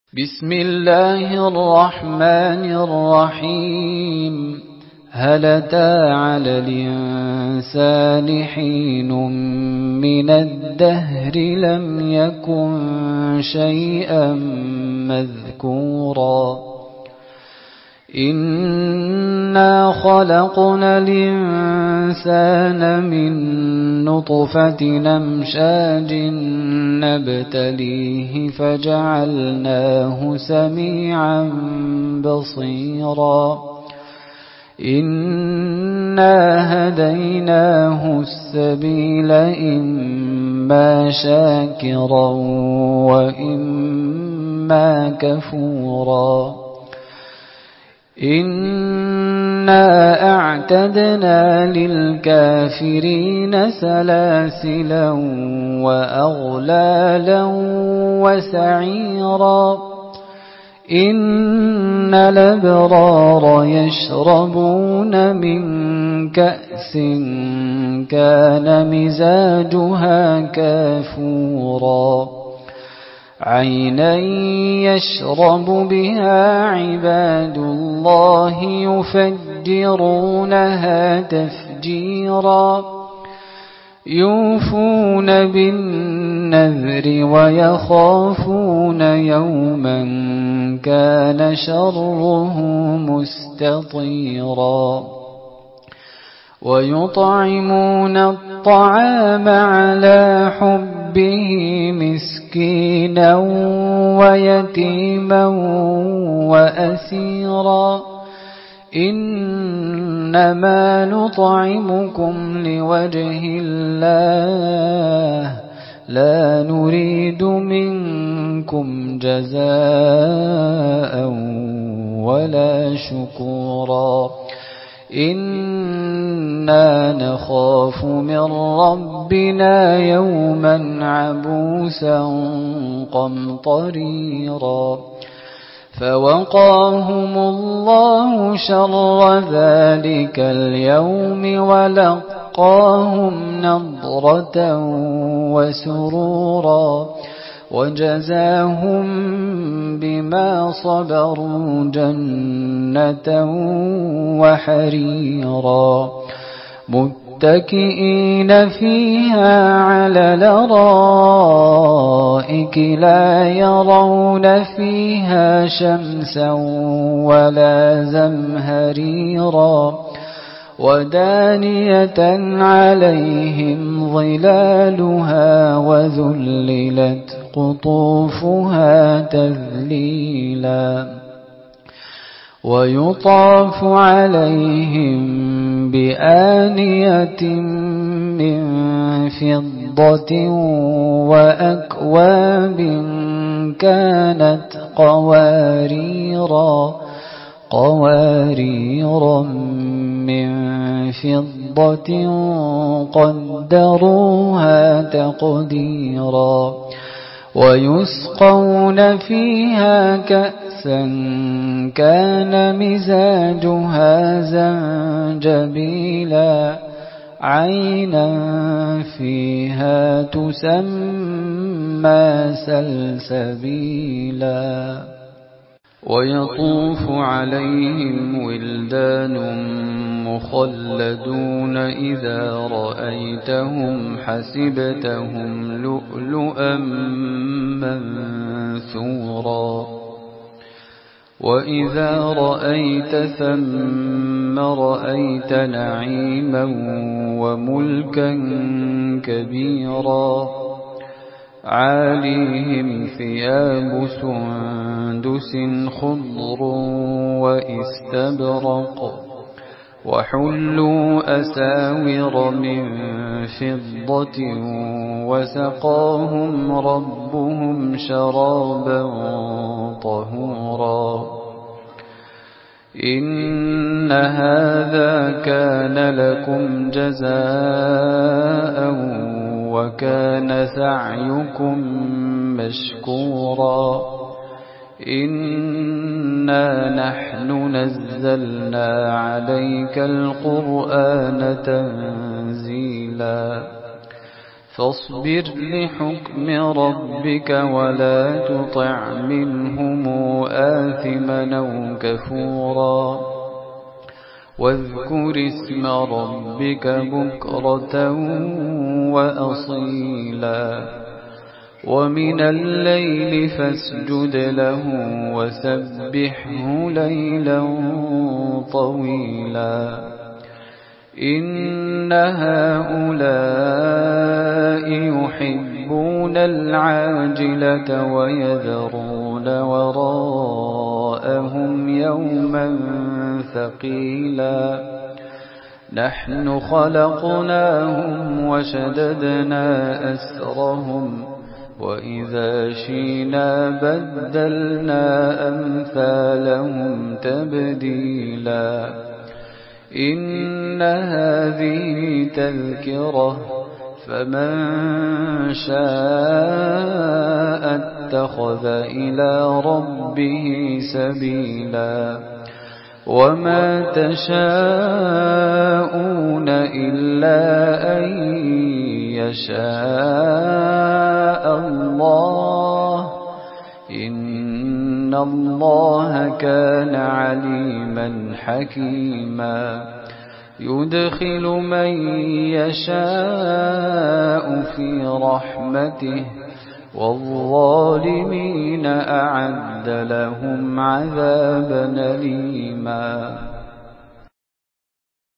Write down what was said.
بسم الله الرحمن الرحيم. هل أتى على الإنسان حين من الدهر لم يكن شيئا مذكورا إنا خلقنا الإنسان من نطفة أمشاج نبتليه فجعلناه سميعا بصيرا إنا هديناه السبيل إما شاكرا وإما كفورا إنا أعتدنا للكافرين سلاسلا وأغلالا وسعيرا إن الأبرار يشربون من كأس كان مزاجها كافورا عينا يشرب بها عباد الله يفجرونها تفجيرا يوفون بالنذر ويخافون يوما كان شره مستطيرا ويطعمون الطعام على حبه مسكينا ويتيما وأسيرا إنما نطعمكم لوجه الله لا نريد منكم جزاء ولا شكورا إنا نخاف من ربنا يوما عبوسا قمطريرا فوقاهم الله شر ذلك اليوم ولقاهم نضرة وسرورا وجزاهم بما صبروا جنة وحريرا متكئين فيها على الأرائك لا يرون فيها شمسا ولا زمهريرا ودانية عليهم ظلالها وذللت قطوفها تذليلا ويطاف عليهم بآنية من فضة وأكواب كانت قواريرا من فضة قدروها تقديرا ويسقون فيها كأسا كان مزاجها زنجبيلا عينا فيها تسمى سلسبيلا ويطوف عليهم ولدان مخلدون إذا رأيتهم حسبتهم لؤلؤا منثورا وإذا رأيت ثم رأيت نعيما وملكا كبيرا عاليهم ثياب سندس خضر واستبرق وحلوا أساور من فضة وسقاهم ربهم شرابا طهورا إن هذا كان لكم جزاء وكان سعيكم مشكورا إنا نحن نزلنا عليك القرآن تنزيلا فاصبر لحكم ربك ولا تطع منهم آثما أو كفورا واذكر اسم ربك بكرة وأصيلا ومن الليل فاسجد له وسبحه ليلا طويلا إن هؤلاء يحبون العاجلة ويذرون وراءهم يوما ثقيلا نحن خلقناهم وشددنا أسرهم وإذا شئنا بدلنا أمثالهم تبديلا إن هذه تذكرة فمن شاء اتخذ إلى ربه سبيلا وما تشاءون إلا أن يشاء الله إن الله كان عليما حكيما يدخل من يشاء في رحمته والظالمين أعد لهم عذابا أليما